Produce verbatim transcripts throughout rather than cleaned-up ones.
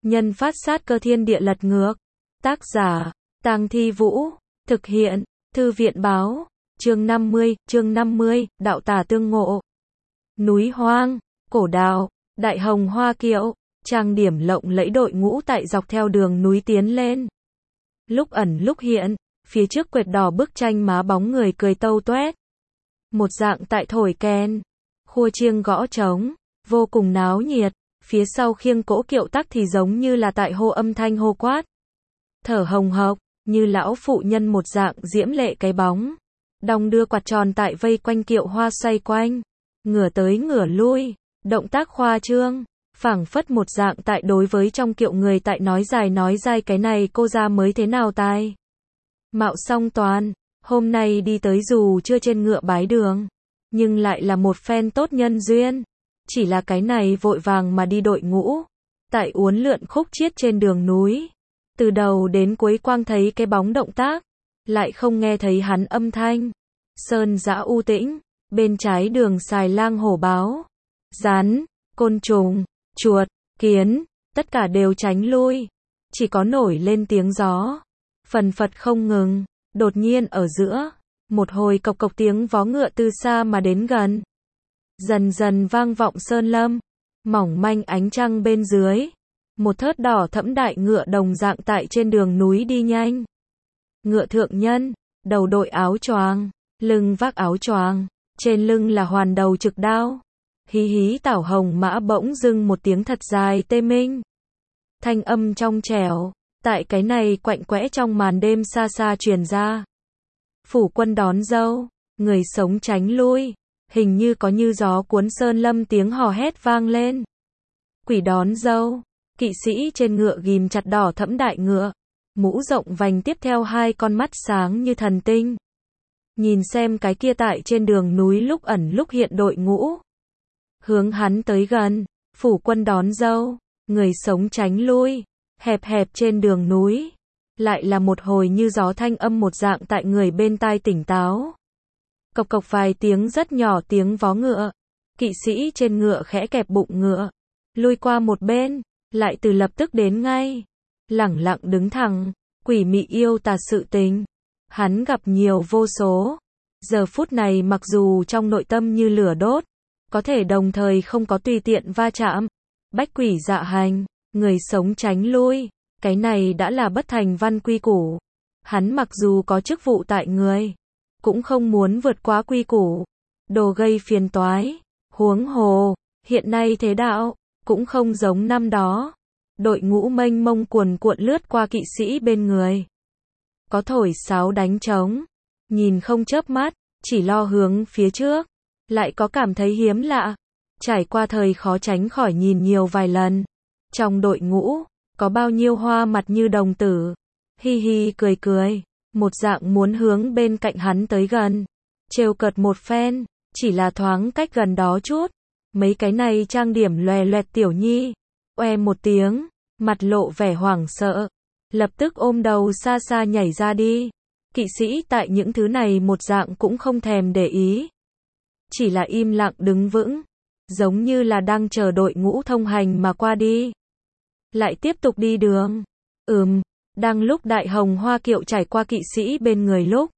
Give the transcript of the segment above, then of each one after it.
Nhân phát sát cơ thiên địa lật ngược. Tác giả, Tang Thi Vũ. Thực hiện, Thư viện báo. Chương năm mươi, chương năm mươi, đạo tà tương ngộ. Núi hoang, cổ đạo, đại hồng hoa kiệu, trang điểm lộng lẫy đội ngũ tại dọc theo đường núi tiến lên. Lúc ẩn lúc hiện, phía trước quệt đỏ bức tranh má bóng người cười tâu toét. Một dạng tại thổi kèn, khua chiêng gõ trống, vô cùng náo nhiệt, phía sau khiêng cỗ kiệu tắc thì giống như là tại hô âm thanh hô quát. Thở hồng hộc, như lão phụ nhân một dạng diễm lệ cái bóng. Đong đưa quạt tròn tại vây quanh kiệu hoa xoay quanh, ngửa tới ngửa lui, động tác khoa trương, phảng phất một dạng tại đối với trong kiệu người tại nói dài nói dài cái này cô ra mới thế nào tai. Mạo song toàn, hôm nay đi tới dù chưa trên ngựa bái đường, nhưng lại là một phen tốt nhân duyên. Chỉ là cái này vội vàng mà đi đội ngũ, tại uốn lượn khúc chiết trên đường núi. Từ đầu đến cuối quang thấy cái bóng động tác, lại không nghe thấy hắn âm thanh. Sơn dã u tĩnh, bên trái đường xài lang hổ báo, rắn, côn trùng, chuột, kiến, tất cả đều tránh lui. Chỉ có nổi lên tiếng gió, phần phật không ngừng. Đột nhiên ở giữa, một hồi cộc cộc tiếng vó ngựa từ xa mà đến gần. Dần dần vang vọng sơn lâm, mỏng manh ánh trăng bên dưới. Một thớt đỏ thẫm đại ngựa đồng dạng tại trên đường núi đi nhanh. Ngựa thượng nhân, đầu đội áo choàng, lưng vác áo choàng, trên lưng là hoàn đầu trực đao. Hí hí tảo hồng mã bỗng dưng một tiếng thật dài tê minh. Thanh âm trong trẻo, tại cái này quạnh quẽ trong màn đêm xa xa truyền ra. Phủ quân đón dâu, người sống tránh lui, hình như có như gió cuốn sơn lâm tiếng hò hét vang lên. Quỷ đón dâu, kỵ sĩ trên ngựa ghim chặt đỏ thẫm đại ngựa, mũ rộng vành tiếp theo hai con mắt sáng như thần tinh. Nhìn xem cái kia tại trên đường núi lúc ẩn lúc hiện đội ngũ. Hướng hắn tới gần, phủ quân đón dâu, người sống tránh lui, hẹp hẹp trên đường núi. Lại là một hồi như gió thanh âm một dạng tại người bên tai tỉnh táo. Cộc cộc vài tiếng rất nhỏ tiếng vó ngựa. Kỵ sĩ trên ngựa khẽ kẹp bụng ngựa, lui qua một bên, lại từ lập tức đến ngay. Lẳng lặng đứng thẳng, quỷ mị yêu tà sự tình. Hắn gặp nhiều vô số. Giờ phút này mặc dù trong nội tâm như lửa đốt, có thể đồng thời không có tùy tiện va chạm. Bách quỷ dạ hành, người sống tránh lui. Cái này đã là bất thành văn quy củ. Hắn mặc dù có chức vụ tại người, cũng không muốn vượt quá quy củ. Đồ gây phiền toái. Huống hồ, hiện nay thế đạo, cũng không giống năm đó. Đội ngũ mênh mông cuồn cuộn lướt qua kỵ sĩ bên người. Có thổi sáo đánh trống, nhìn không chớp mắt, chỉ lo hướng phía trước. Lại có cảm thấy hiếm lạ, trải qua thời khó tránh khỏi nhìn nhiều vài lần. Trong đội ngũ, có bao nhiêu hoa mặt như đồng tử, hi hi cười cười, một dạng muốn hướng bên cạnh hắn tới gần. Trêu cợt một phen, chỉ là thoáng cách gần đó chút. Mấy cái này trang điểm loè loẹt tiểu nhi, oe một tiếng, mặt lộ vẻ hoảng sợ, lập tức ôm đầu xa xa nhảy ra đi. Kỵ sĩ tại những thứ này một dạng cũng không thèm để ý, chỉ là im lặng đứng vững, giống như là đang chờ đội ngũ thông hành mà qua đi. Lại tiếp tục đi đường. Ừm, đang lúc đại hồng hoa kiệu trải qua kỵ sĩ bên người lúc,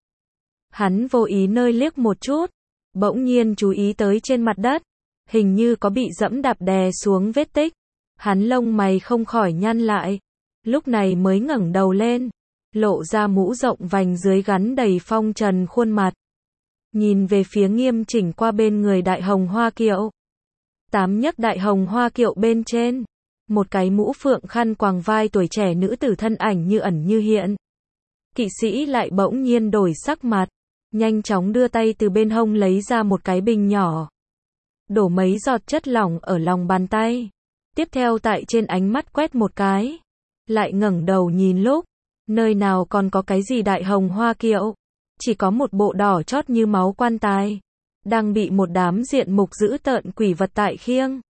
hắn vô ý nơi liếc một chút, bỗng nhiên chú ý tới trên mặt đất, hình như có bị dẫm đạp đè xuống vết tích. Hắn lông mày không khỏi nhăn lại, lúc này mới ngẩng đầu lên, lộ ra mũ rộng vành dưới gắn đầy phong trần khuôn mặt. Nhìn về phía nghiêm chỉnh qua bên người đại hồng hoa kiệu. Tám nhấc đại hồng hoa kiệu bên trên, một cái mũ phượng khăn quàng vai tuổi trẻ nữ tử thân ảnh như ẩn như hiện. Kỵ sĩ lại bỗng nhiên đổi sắc mặt, nhanh chóng đưa tay từ bên hông lấy ra một cái bình nhỏ. Đổ mấy giọt chất lỏng ở lòng bàn tay. Tiếp theo tại trên ánh mắt quét một cái. Lại ngẩng đầu nhìn lúc, nơi nào còn có cái gì đại hồng hoa kiệu. Chỉ có một bộ đỏ chót như máu quan tài, đang bị một đám diện mục dữ tợn quỷ vật tại khiêng.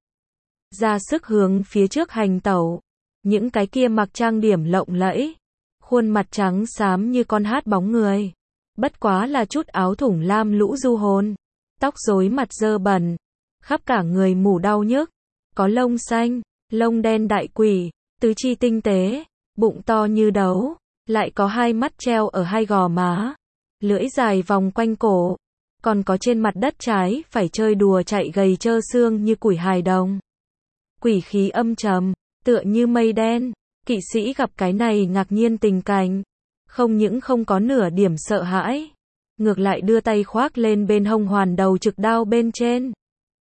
Ra sức hướng phía trước hành tẩu. Những cái kia mặc trang điểm lộng lẫy, khuôn mặt trắng xám như con hát bóng người. Bất quá là chút áo thủng lam lũ du hồn, tóc rối mặt dơ bẩn, khắp cả người mù đau nhức. Có lông xanh, lông đen đại quỷ, tứ chi tinh tế, bụng to như đấu, lại có hai mắt treo ở hai gò má, lưỡi dài vòng quanh cổ, còn có trên mặt đất trái phải chơi đùa chạy gầy trơ xương như củi hài đồng. Quỷ khí âm trầm, tựa như mây đen, kỵ sĩ gặp cái này ngạc nhiên tình cảnh, không những không có nửa điểm sợ hãi, ngược lại đưa tay khoác lên bên hông hoàn đầu trực đao bên trên.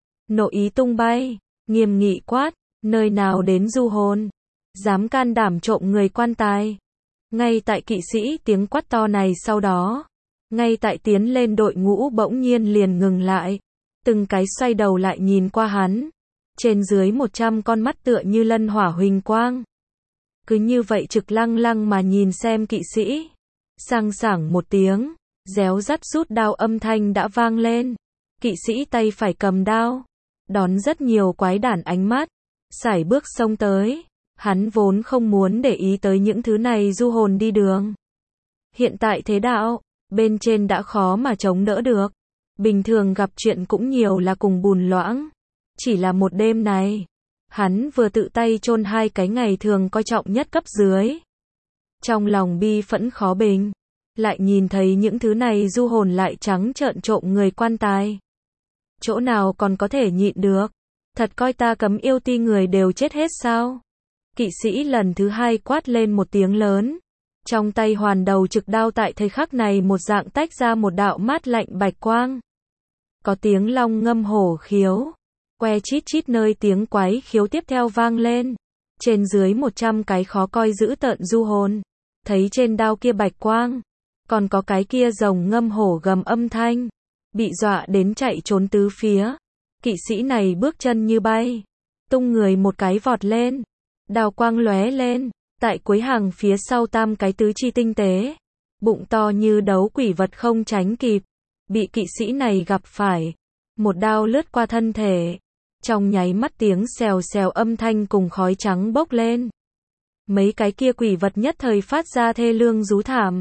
Nộ ý tung bay, nghiêm nghị quát, nơi nào đến du hồn, dám can đảm trộm người quan tài. Ngay tại kỵ sĩ tiếng quát to này sau đó, ngay tại tiến lên đội ngũ bỗng nhiên liền ngừng lại, từng cái xoay đầu lại nhìn qua hắn, trên dưới một trăm con mắt tựa như lân hỏa huỳnh quang. Cứ như vậy trực lăng lăng mà nhìn xem kỵ sĩ. Sang sảng một tiếng, réo rắt rút đao âm thanh đã vang lên. Kỵ sĩ tay phải cầm đao, đón rất nhiều quái đản ánh mắt, sải bước xông tới. Hắn vốn không muốn để ý tới những thứ này du hồn đi đường. Hiện tại thế đạo, bên trên đã khó mà chống đỡ được. Bình thường gặp chuyện cũng nhiều là cùng bùn loãng. Chỉ là một đêm này, hắn vừa tự tay chôn hai cái ngày thường coi trọng nhất cấp dưới. Trong lòng bi phẫn khó bình, lại nhìn thấy những thứ này du hồn lại trắng trợn trộm người quan tài. Chỗ nào còn có thể nhịn được, thật coi ta cấm yêu ti người đều chết hết sao? Kỵ sĩ lần thứ hai quát lên một tiếng lớn, trong tay hoàn đầu trực đao tại thời khắc này một dạng tách ra một đạo mát lạnh bạch quang. Có tiếng long ngâm hổ khiếu, que chít chít nơi tiếng quái khiếu tiếp theo vang lên. Trên dưới một trăm cái khó coi dữ tợn du hồn, thấy trên đao kia bạch quang, còn có cái kia rồng ngâm hổ gầm âm thanh, bị dọa đến chạy trốn tứ phía. Kỵ sĩ này bước chân như bay, tung người một cái vọt lên, đao quang lóe lên, tại cuối hàng phía sau tam cái tứ chi tinh tế, bụng to như đấu quỷ vật không tránh kịp, bị kỵ sĩ này gặp phải, một đao lướt qua thân thể, trong nháy mắt tiếng xèo xèo âm thanh cùng khói trắng bốc lên. Mấy cái kia quỷ vật nhất thời phát ra thê lương rú thảm,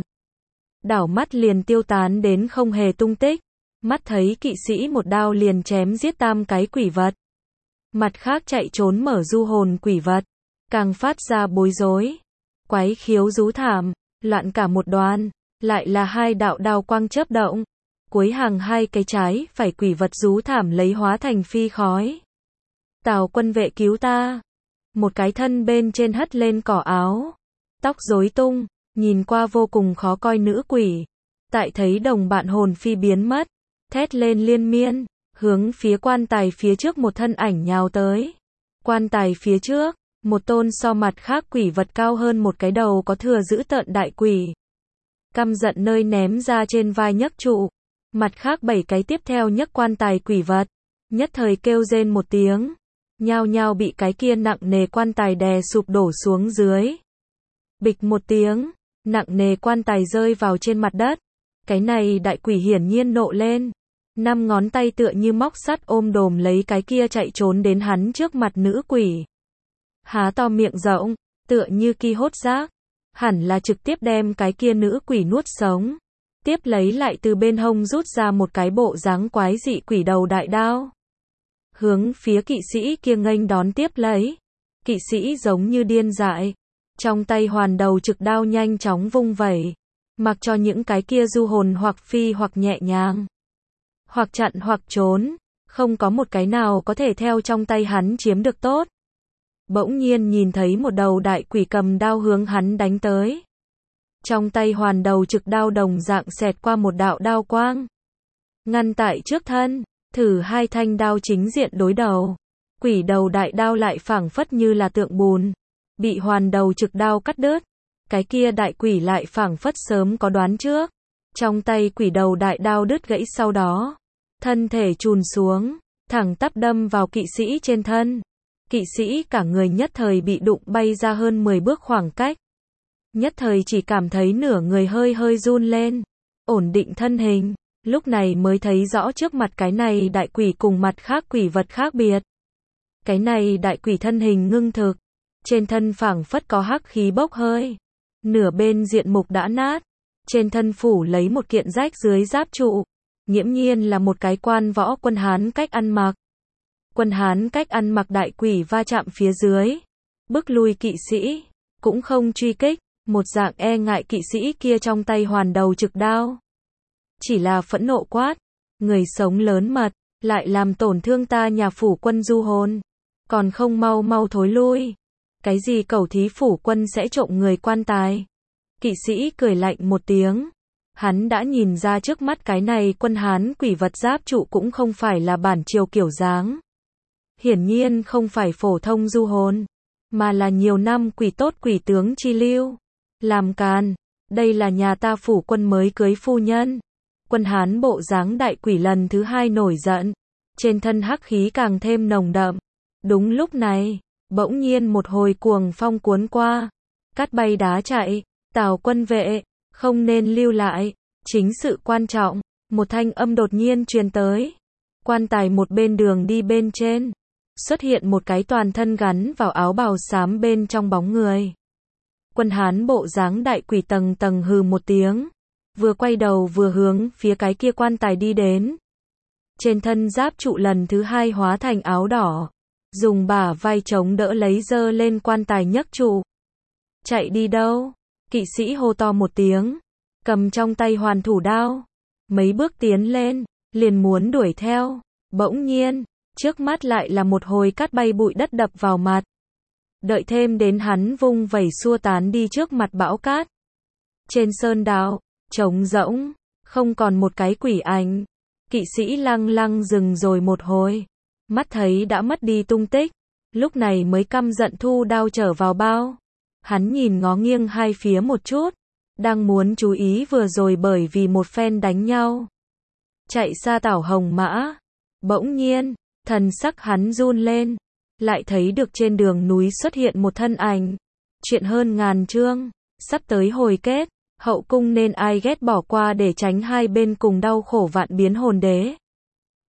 đảo mắt liền tiêu tán đến không hề tung tích. Mắt thấy kỵ sĩ một đao liền chém giết tam cái quỷ vật, mặt khác chạy trốn mở du hồn quỷ vật, càng phát ra bối rối, quái khiếu rú thảm, loạn cả một đoàn, lại là hai đạo đao quang chớp động, cuối hàng hai cái trái phải quỷ vật rú thảm lấy hóa thành phi khói. Tào quân vệ cứu ta, một cái thân bên trên hất lên cỏ áo, tóc rối tung, nhìn qua vô cùng khó coi nữ quỷ, tại thấy đồng bạn hồn phi biến mất, thét lên liên miên, hướng phía quan tài phía trước một thân ảnh nhào tới. Quan tài phía trước, một tôn so mặt khác quỷ vật cao hơn một cái đầu có thừa dữ tợn đại quỷ. Căm giận nơi ném ra trên vai nhấc trụ, mặt khác bảy cái tiếp theo nhấc quan tài quỷ vật, nhất thời kêu rên một tiếng, nhao nhao bị cái kia nặng nề quan tài đè sụp đổ xuống dưới. Bịch một tiếng, nặng nề quan tài rơi vào trên mặt đất. Cái này đại quỷ hiển nhiên nộ lên, năm ngón tay tựa như móc sắt ôm đồm lấy cái kia chạy trốn đến hắn trước mặt nữ quỷ. Há to miệng rộng, tựa như ki hốt rác, hẳn là trực tiếp đem cái kia nữ quỷ nuốt sống. Tiếp lấy lại từ bên hông rút ra một cái bộ dáng quái dị quỷ đầu đại đao, hướng phía kỵ sĩ kia nghênh đón tiếp lấy. Kỵ sĩ giống như điên dại, trong tay hoàn đầu trực đao nhanh chóng vung vẩy, mặc cho những cái kia du hồn hoặc phi hoặc nhẹ nhàng, hoặc chặn hoặc trốn, không có một cái nào có thể theo trong tay hắn chiếm được tốt. Bỗng nhiên nhìn thấy một đầu đại quỷ cầm đao hướng hắn đánh tới. Trong tay hoàn đầu trực đao đồng dạng xẹt qua một đạo đao quang, ngăn tại trước thân, thử hai thanh đao chính diện đối đầu. Quỷ đầu đại đao lại phảng phất như là tượng bùn, bị hoàn đầu trực đao cắt đứt. Cái kia đại quỷ lại phảng phất sớm có đoán trước, trong tay quỷ đầu đại đao đứt gãy sau đó, thân thể chùn xuống, thẳng tắp đâm vào kỵ sĩ trên thân. Kỵ sĩ cả người nhất thời bị đụng bay ra hơn mười bước khoảng cách. Nhất thời chỉ cảm thấy nửa người hơi hơi run lên, ổn định thân hình, lúc này mới thấy rõ trước mặt cái này đại quỷ cùng mặt khác quỷ vật khác biệt. Cái này đại quỷ thân hình ngưng thực, trên thân phảng phất có hắc khí bốc hơi, nửa bên diện mục đã nát, trên thân phủ lấy một kiện rách dưới giáp trụ, nghiễm nhiên là một cái quan võ quân Hán cách ăn mặc. Quân Hán cách ăn mặc đại quỷ va chạm phía dưới, bức lui kỵ sĩ, cũng không truy kích, một dạng e ngại kỵ sĩ kia trong tay hoàn đầu trực đao. Chỉ là phẫn nộ quát, người sống lớn mật, lại làm tổn thương ta nhà phủ quân du hồn, còn không mau mau thối lui. Cái gì cẩu thí phủ quân sẽ trộm người quan tài? Kỵ sĩ cười lạnh một tiếng. Hắn đã nhìn ra trước mắt cái này quân Hán quỷ vật giáp trụ cũng không phải là bản triều kiểu dáng. Hiển nhiên không phải phổ thông du hồn, mà là nhiều năm quỷ tốt quỷ tướng chi lưu. Làm càn, đây là nhà ta phủ quân mới cưới phu nhân. Quân Hán bộ dáng đại quỷ lần thứ hai nổi giận, trên thân hắc khí càng thêm nồng đậm. Đúng lúc này, bỗng nhiên một hồi cuồng phong cuốn qua, cát bay đá chạy, Tào quân vệ, không nên lưu lại, chính sự quan trọng, một thanh âm đột nhiên truyền tới. Quan tài một bên đường đi bên trên, xuất hiện một cái toàn thân gắn vào áo bào xám bên trong bóng người. Quân Hán bộ dáng đại quỷ tầng tầng hừ một tiếng, vừa quay đầu vừa hướng phía cái kia quan tài đi đến. Trên thân giáp trụ lần thứ hai hóa thành áo đỏ, dùng bả vai chống đỡ lấy dơ lên quan tài nhấc trụ. Chạy đi đâu? Kỵ sĩ hô to một tiếng, cầm trong tay hoàn thủ đao, mấy bước tiến lên, liền muốn đuổi theo. Bỗng nhiên, trước mắt lại là một hồi cát bay bụi đất đập vào mặt. Đợi thêm đến hắn vung vẩy xua tán đi trước mặt bão cát. Trên sơn đạo, trống rỗng, không còn một cái quỷ ảnh. Kỵ sĩ lăng lăng dừng rồi một hồi, mắt thấy đã mất đi tung tích, lúc này mới căm giận thu đao trở vào bao. Hắn nhìn ngó nghiêng hai phía một chút, đang muốn chú ý vừa rồi bởi vì một phen đánh nhau chạy xa Tảo Hồng Mã. Bỗng nhiên, thần sắc hắn run lên, lại thấy được trên đường núi xuất hiện một thân ảnh. Chuyện hơn ngàn chương, sắp tới hồi kết, hậu cung nên ai ghét bỏ qua để tránh hai bên cùng đau khổ vạn biến hồn đế.